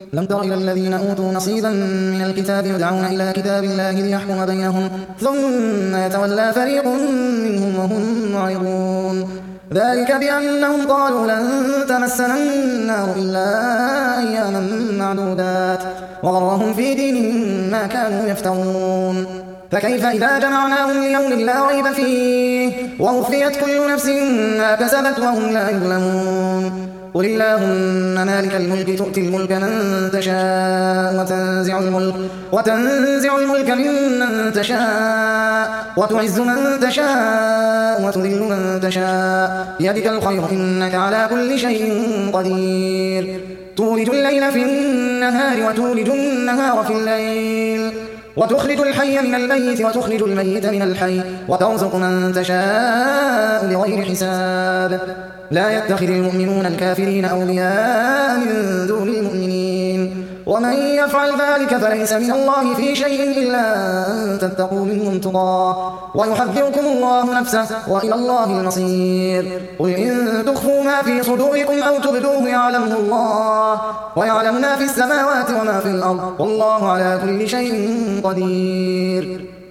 لم تر إلى الذين أوتوا نصيبا من الكتاب يدعون إلى كتاب الله ليحكم بينهم ثم يتولى فريق منهم وهم معرضون ذلك بأنهم قالوا لن تمسنا النار إلا أياما معدودات وغرهم في دينهم ما كانوا يفترون فكيف إذا جمعناهم ليوم لا ريب فيه ووفيت كل نفس ما كسبت وهم لا يظلمون قل اللهم مالك الملك تؤتي الملك من تشاء وتنزع الملك ممن تشاء وتعز من تشاء وتذل من تشاء بيدك الخير إنك على كل شيء قدير تولج الليل في النهار وتولج النهار في الليل وتخرج الحي من الميت وتخرج الميت من الحي وترزق من تشاء بغير حساب لا يتخذ المؤمنون الكافرين أولياء من دون المؤمنين ومن يفعل ذلك فليس من الله في شيء إلا أن تتقوا منهم تقاه ويحذركم الله نفسه وإلى الله المصير قل إن تخفوا ما في صدوركم أو تبدوه يعلمه الله ويعلم ما في السماوات وما في الأرض والله على كل شيء قدير